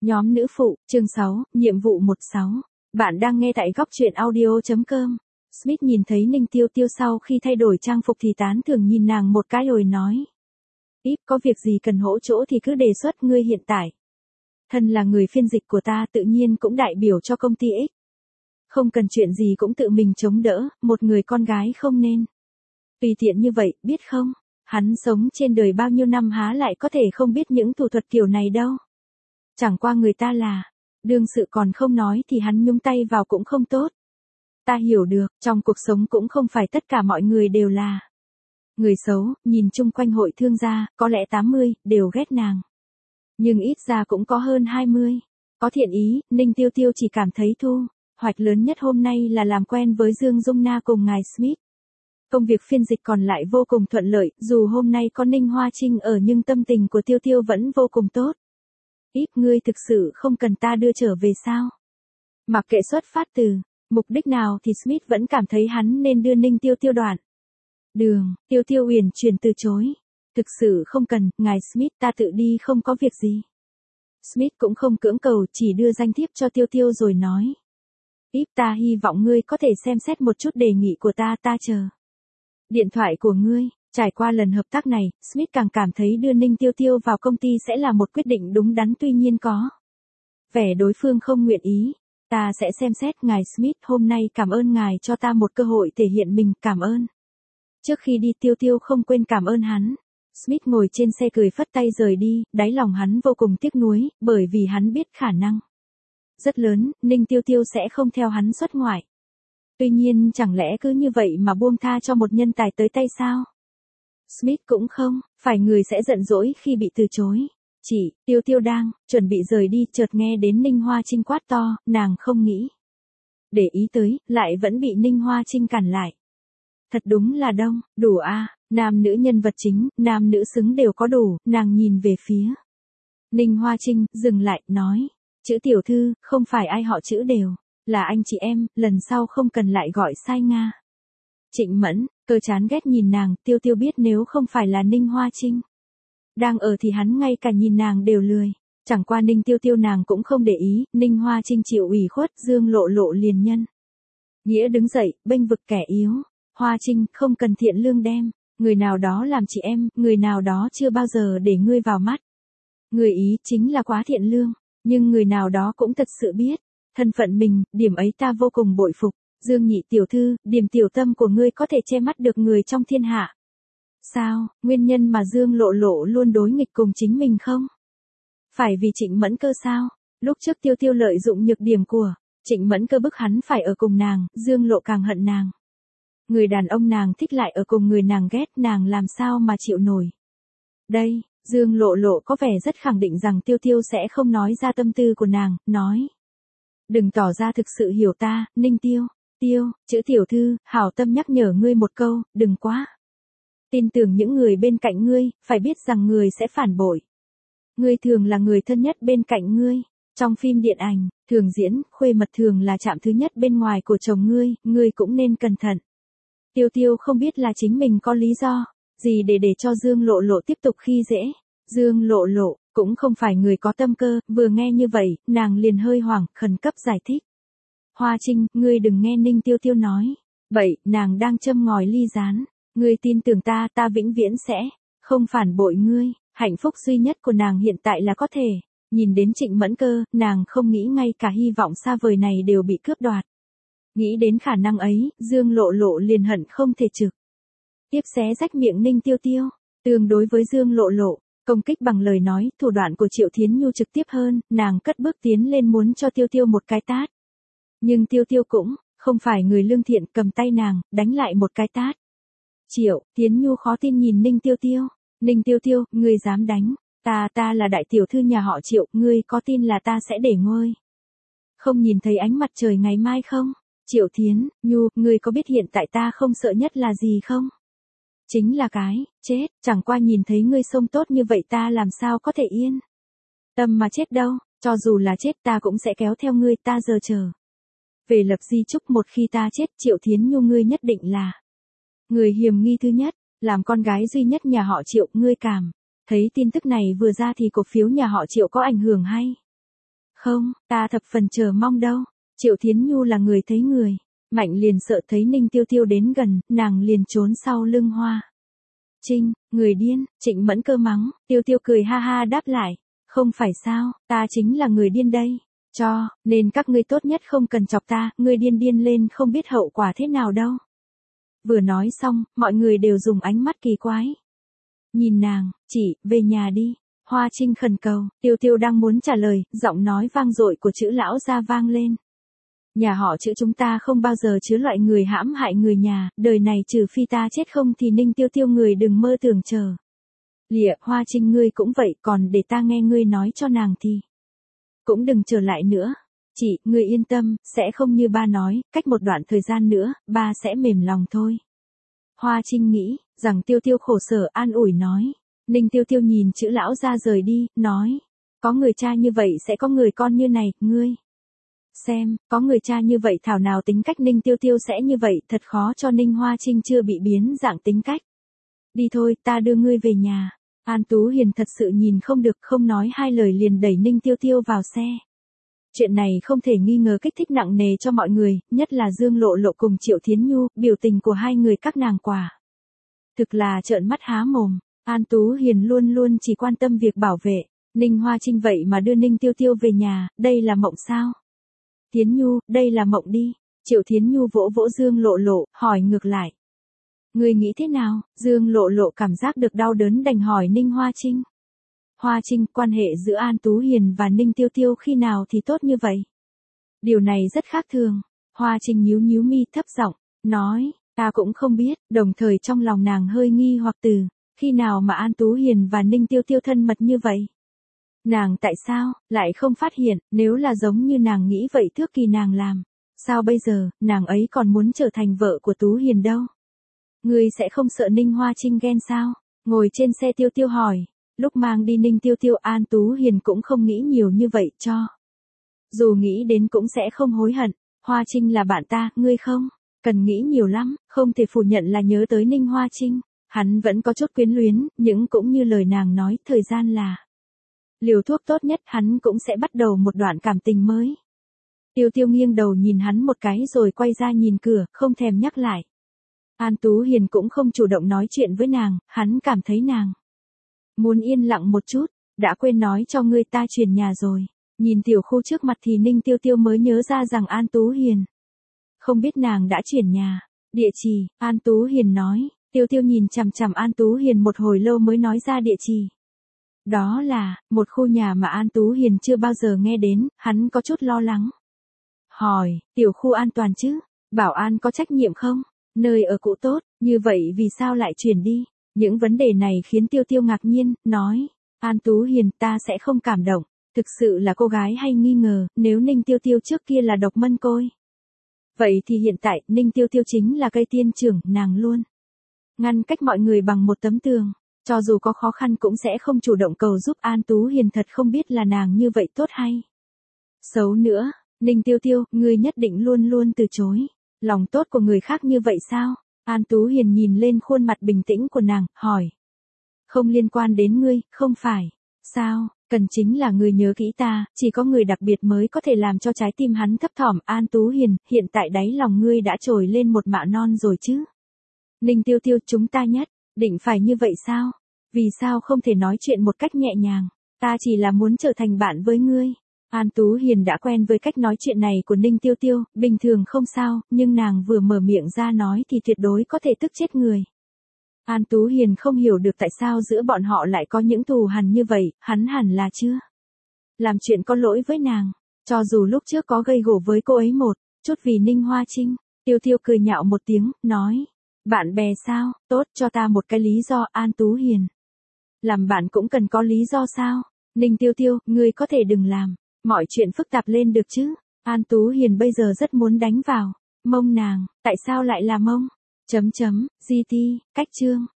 Nhóm nữ phụ, chương 6, nhiệm vụ 16. Bạn đang nghe tại góc truyện audio.com. Smith nhìn thấy Ninh Tiêu Tiêu sau khi thay đổi trang phục thì tán thưởng nhìn nàng một cái rồi nói. Íp có việc gì cần hỗ chỗ thì cứ đề xuất ngươi hiện tại. Thân là người phiên dịch của ta tự nhiên cũng đại biểu cho công ty X. Không cần chuyện gì cũng tự mình chống đỡ, một người con gái không nên. Tùy tiện như vậy, biết không? Hắn sống trên đời bao nhiêu năm há lại có thể không biết những thủ thuật kiểu này đâu. Chẳng qua người ta là, đương sự còn không nói thì hắn nhúng tay vào cũng không tốt. Ta hiểu được, trong cuộc sống cũng không phải tất cả mọi người đều là người xấu, nhìn chung quanh hội thương gia, có lẽ 80, đều ghét nàng. Nhưng ít ra cũng có hơn 20. Có thiện ý, Ninh Tiêu Tiêu chỉ cảm thấy thu hoạch lớn nhất hôm nay là làm quen với Dương Dung Na cùng ngài Smith. Công việc phiên dịch còn lại vô cùng thuận lợi, dù hôm nay có Ninh Hoa Trinh ở nhưng tâm tình của Tiêu Tiêu vẫn vô cùng tốt. Íp ngươi thực sự không cần ta đưa trở về sao? Mặc kệ xuất phát từ mục đích nào thì Smith vẫn cảm thấy hắn nên đưa Ninh Tiêu Tiêu đoạn đường. Tiêu Tiêu uyển chuyển từ chối. Thực sự không cần, ngài Smith, ta tự đi không có việc gì. Smith cũng không cưỡng cầu, chỉ đưa danh thiếp cho Tiêu Tiêu rồi nói. Íp ta hy vọng ngươi có thể xem xét một chút đề nghị của ta chờ điện thoại của ngươi. Trải qua lần hợp tác này, Smith càng cảm thấy đưa Ninh Tiêu Tiêu vào công ty sẽ là một quyết định đúng đắn, tuy nhiên có vẻ đối phương không nguyện ý. Ta sẽ xem xét, ngài Smith, hôm nay cảm ơn ngài cho ta một cơ hội thể hiện mình, cảm ơn. Trước khi đi Tiêu Tiêu không quên cảm ơn hắn. Smith ngồi trên xe cười phất tay rời đi, đáy lòng hắn vô cùng tiếc nuối, bởi vì hắn biết khả năng rất lớn, Ninh Tiêu Tiêu sẽ không theo hắn xuất ngoại. Tuy nhiên chẳng lẽ cứ như vậy mà buông tha cho một nhân tài tới tay sao? Smith cũng không phải người sẽ giận dỗi khi bị từ chối. Tiêu Tiêu đang chuẩn bị rời đi, chợt nghe đến Ninh Hoa Trinh quát to, nàng không nghĩ để ý tới, lại vẫn bị Ninh Hoa Trinh cản lại. Thật đúng là đông đủ a, nam nữ nhân vật chính, nam nữ xứng đều có đủ. Nàng nhìn về phía Ninh Hoa Trinh, dừng lại, nói, chữ tiểu thư, không phải ai họ chữ đều là anh chị em, lần sau không cần lại gọi sai Nga. Trịnh Mẫn, cơ chán ghét nhìn nàng. Tiêu Tiêu biết nếu không phải là Ninh Hoa Trinh đang ở thì hắn ngay cả nhìn nàng đều lười. Chẳng qua Ninh Tiêu Tiêu nàng cũng không để ý, Ninh Hoa Trinh chịu ủy khuất, Dương Lộ Lộ liền nhân nghĩa đứng dậy, bênh vực kẻ yếu. Hoa Trinh, không cần thiện lương đem người nào đó làm chị em, người nào đó chưa bao giờ để ngươi vào mắt. Người ý chính là quá thiện lương, nhưng người nào đó cũng thật sự biết thân phận mình, điểm ấy ta vô cùng bội phục. Dương nhị tiểu thư, điểm tiểu tâm của ngươi có thể che mắt được người trong thiên hạ. Sao, nguyên nhân mà Dương Lộ Lộ luôn đối nghịch cùng chính mình không? Phải vì Trịnh Mẫn Cơ sao? Lúc trước Tiêu Tiêu lợi dụng nhược điểm của Trịnh Mẫn Cơ bức hắn phải ở cùng nàng, Dương Lộ càng hận nàng. Người đàn ông nàng thích lại ở cùng người nàng ghét, nàng làm sao mà chịu nổi. Đây, Dương Lộ Lộ có vẻ rất khẳng định rằng Tiêu Tiêu sẽ không nói ra tâm tư của nàng, nói. Đừng tỏ ra thực sự hiểu ta, Ninh Tiêu, chữ tiểu thư, hảo tâm nhắc nhở ngươi một câu, đừng quá tin tưởng những người bên cạnh ngươi, phải biết rằng người sẽ phản bội. Ngươi thường là người thân nhất bên cạnh ngươi. Trong phim điện ảnh, thường diễn, khuê mật thường là chạm thứ nhất bên ngoài của chồng ngươi cũng nên cẩn thận. Tiêu Tiêu không biết là chính mình có lý do gì để cho Dương Lộ Lộ tiếp tục khi dễ. Dương Lộ Lộ cũng không phải người có tâm cơ, vừa nghe như vậy, nàng liền hơi hoảng, khẩn cấp giải thích. Hoa Trinh, ngươi đừng nghe Ninh Tiêu Tiêu nói vậy, nàng đang châm ngòi ly gián. Ngươi tin tưởng ta, ta vĩnh viễn sẽ không phản bội ngươi. Hạnh phúc duy nhất của nàng hiện tại là có thể nhìn đến Trịnh Mẫn Cơ, nàng không nghĩ ngay cả hy vọng xa vời này đều bị cướp đoạt. Nghĩ đến khả năng ấy, Dương Lộ Lộ liền hận không thể trực tiếp xé rách miệng Ninh Tiêu Tiêu. Tương đối với Dương Lộ Lộ công kích bằng lời nói, thủ đoạn của Triệu Thiến Nhu trực tiếp hơn, nàng cất bước tiến lên muốn cho Tiêu Tiêu một cái tát. Nhưng Tiêu Tiêu cũng không phải người lương thiện, cầm tay nàng, đánh lại một cái tát. Triệu Thiến Nhu khó tin nhìn Ninh Tiêu Tiêu. Ninh Tiêu Tiêu, ngươi dám đánh ta là đại tiểu thư nhà họ Triệu, ngươi có tin là ta sẽ để ngôi không nhìn thấy ánh mặt trời ngày mai không? Triệu Thiến Nhu, ngươi có biết hiện tại ta không sợ nhất là gì không? Chính là cái chết, chẳng qua nhìn thấy ngươi sống tốt như vậy ta làm sao có thể yên tâm mà chết đâu, cho dù là chết ta cũng sẽ kéo theo ngươi, ta giờ chờ về lập di chúc, một khi ta chết, Triệu Thiến Nhu ngươi nhất định là người hiểm nghi thứ nhất, làm con gái duy nhất nhà họ Triệu, ngươi cảm thấy tin tức này vừa ra thì cổ phiếu nhà họ Triệu có ảnh hưởng hay Không, ta thập phần chờ mong đâu. Triệu Thiến Nhu là người thấy người. Mạnh liền sợ thấy Ninh Tiêu Tiêu đến gần, nàng liền trốn sau lưng Hoa Trinh, người điên. Trịnh Mẫn Cơ mắng, Tiêu Tiêu cười ha ha đáp lại. Không phải sao, ta chính là người điên đây. Nên các ngươi tốt nhất không cần chọc ta, ngươi điên điên lên không biết hậu quả thế nào đâu. Vừa nói xong, mọi người đều dùng ánh mắt kỳ quái. Nhìn nàng, chị, về nhà đi. Hoa Trinh khẩn cầu, Tiêu Tiêu đang muốn trả lời, giọng nói vang dội của chữ lão gia vang lên. Nhà họ Chữ chúng ta không bao giờ chứa loại người hãm hại người nhà, đời này trừ phi ta chết không thì Ninh Tiêu Tiêu người đừng mơ tưởng chờ. Lịa, Hoa Trinh ngươi cũng vậy, còn để ta nghe ngươi nói cho nàng thì cũng đừng trở lại nữa. Chị, ngươi yên tâm, sẽ không như ba nói, cách một đoạn thời gian nữa, ba sẽ mềm lòng thôi. Hoa Trinh nghĩ, rằng Tiêu Tiêu khổ sở an ủi nói. Ninh Tiêu Tiêu nhìn chữ lão ra rời đi, nói. Có người cha như vậy sẽ có người con như này, ngươi. Xem, có người cha như vậy thảo nào tính cách Ninh Tiêu Tiêu sẽ như vậy, thật khó cho Ninh Hoa Trinh chưa bị biến dạng tính cách. Đi thôi, ta đưa ngươi về nhà. An Tú Hiền thật sự nhìn không được, không nói hai lời liền đẩy Ninh Tiêu Tiêu vào xe. Chuyện này không thể nghi ngờ kích thích nặng nề cho mọi người, nhất là Dương Lộ Lộ cùng Triệu Thiến Nhu, biểu tình của hai người các nàng quả thực là trợn mắt há mồm. An Tú Hiền luôn luôn chỉ quan tâm việc bảo vệ Ninh Hoa Trinh, vậy mà đưa Ninh Tiêu Tiêu về nhà, đây là mộng sao? Thiến Nhu, đây là mộng đi. Triệu Thiến Nhu vỗ vỗ Dương Lộ Lộ, hỏi ngược lại. Ngươi nghĩ thế nào? Dương Lộ Lộ cảm giác được đau đớn đành hỏi Ninh Hoa Trinh. Hoa Trinh, quan hệ giữa An Tú Hiền và Ninh Tiêu Tiêu khi nào thì tốt như vậy? Điều này rất khác thường. Hoa Trinh nhíu nhíu mi thấp giọng, nói, ta cũng không biết, đồng thời trong lòng nàng hơi nghi hoặc từ, khi nào mà An Tú Hiền và Ninh Tiêu Tiêu thân mật như vậy? Nàng tại sao, lại không phát hiện, nếu là giống như nàng nghĩ vậy trước kỳ nàng làm. Sao bây giờ, nàng ấy còn muốn trở thành vợ của Tú Hiền đâu? Ngươi sẽ không sợ Ninh Hoa Trinh ghen sao? Ngồi trên xe Tiêu Tiêu hỏi. Lúc mang đi Ninh Tiêu Tiêu, An Tú Hiền cũng không nghĩ nhiều như vậy cho. Dù nghĩ đến cũng sẽ không hối hận. Hoa Trinh là bạn ta, ngươi không cần nghĩ nhiều lắm, không thể phủ nhận là nhớ tới Ninh Hoa Trinh. Hắn vẫn có chút quyến luyến, nhưng cũng như lời nàng nói, thời gian là liều thuốc tốt nhất, hắn cũng sẽ bắt đầu một đoạn cảm tình mới. Tiêu Tiêu nghiêng đầu nhìn hắn một cái rồi quay ra nhìn cửa, không thèm nhắc lại. An Tú Hiền cũng không chủ động nói chuyện với nàng, hắn cảm thấy nàng muốn yên lặng một chút, đã quên nói cho ngươi ta chuyển nhà rồi. Nhìn tiểu khu trước mặt thì Ninh Tiêu Tiêu mới nhớ ra rằng An Tú Hiền không biết nàng đã chuyển nhà. Địa chỉ, An Tú Hiền nói. Tiêu Tiêu nhìn chằm chằm An Tú Hiền một hồi lâu mới nói ra địa chỉ. Đó là một khu nhà mà An Tú Hiền chưa bao giờ nghe đến, hắn có chút lo lắng. Hỏi, tiểu khu an toàn chứ? Bảo an có trách nhiệm không? Nơi ở cũ tốt, như vậy vì sao lại chuyển đi? Những vấn đề này khiến Tiêu Tiêu ngạc nhiên, nói. An Tú Hiền, ta sẽ không cảm động. Thực sự là cô gái hay nghi ngờ, nếu Ninh Tiêu Tiêu trước kia là độc mân côi. Vậy thì hiện tại, Ninh Tiêu Tiêu chính là cây tiên trưởng, nàng luôn ngăn cách mọi người bằng một tấm tường. Cho dù có khó khăn cũng sẽ không chủ động cầu giúp. An Tú Hiền thật không biết là nàng như vậy tốt hay xấu nữa. Ninh Tiêu Tiêu, ngươi nhất định luôn luôn từ chối lòng tốt của người khác như vậy sao? An Tú Hiền nhìn lên khuôn mặt bình tĩnh của nàng, hỏi. Không liên quan đến ngươi, không phải. Sao, cần chính là người nhớ kỹ ta, chỉ có người đặc biệt mới có thể làm cho trái tim hắn thấp thỏm. An Tú Hiền, hiện tại đáy lòng ngươi đã trồi lên một mạ non rồi chứ? Ninh Tiêu Tiêu, chúng ta nhất định phải như vậy sao? Vì sao không thể nói chuyện một cách nhẹ nhàng? Ta chỉ là muốn trở thành bạn với ngươi. An Tú Hiền đã quen với cách nói chuyện này của Ninh Tiêu Tiêu, bình thường không sao, nhưng nàng vừa mở miệng ra nói thì tuyệt đối có thể tức chết người. An Tú Hiền không hiểu được tại sao giữa bọn họ lại có những thù hằn như vậy, hắn hẳn là chưa làm chuyện có lỗi với nàng, cho dù lúc trước có gây gổ với cô ấy một chút vì Ninh Hoa Trinh. Tiêu Tiêu cười nhạo một tiếng, nói. Bạn bè sao, tốt cho ta một cái lý do. An Tú Hiền. Làm bạn cũng cần có lý do sao? Ninh Tiêu Tiêu, ngươi có thể đừng làm mọi chuyện phức tạp lên được chứ? An Tú Hiền bây giờ rất muốn đánh vào mông nàng, tại sao lại là mông? GT, cách chương.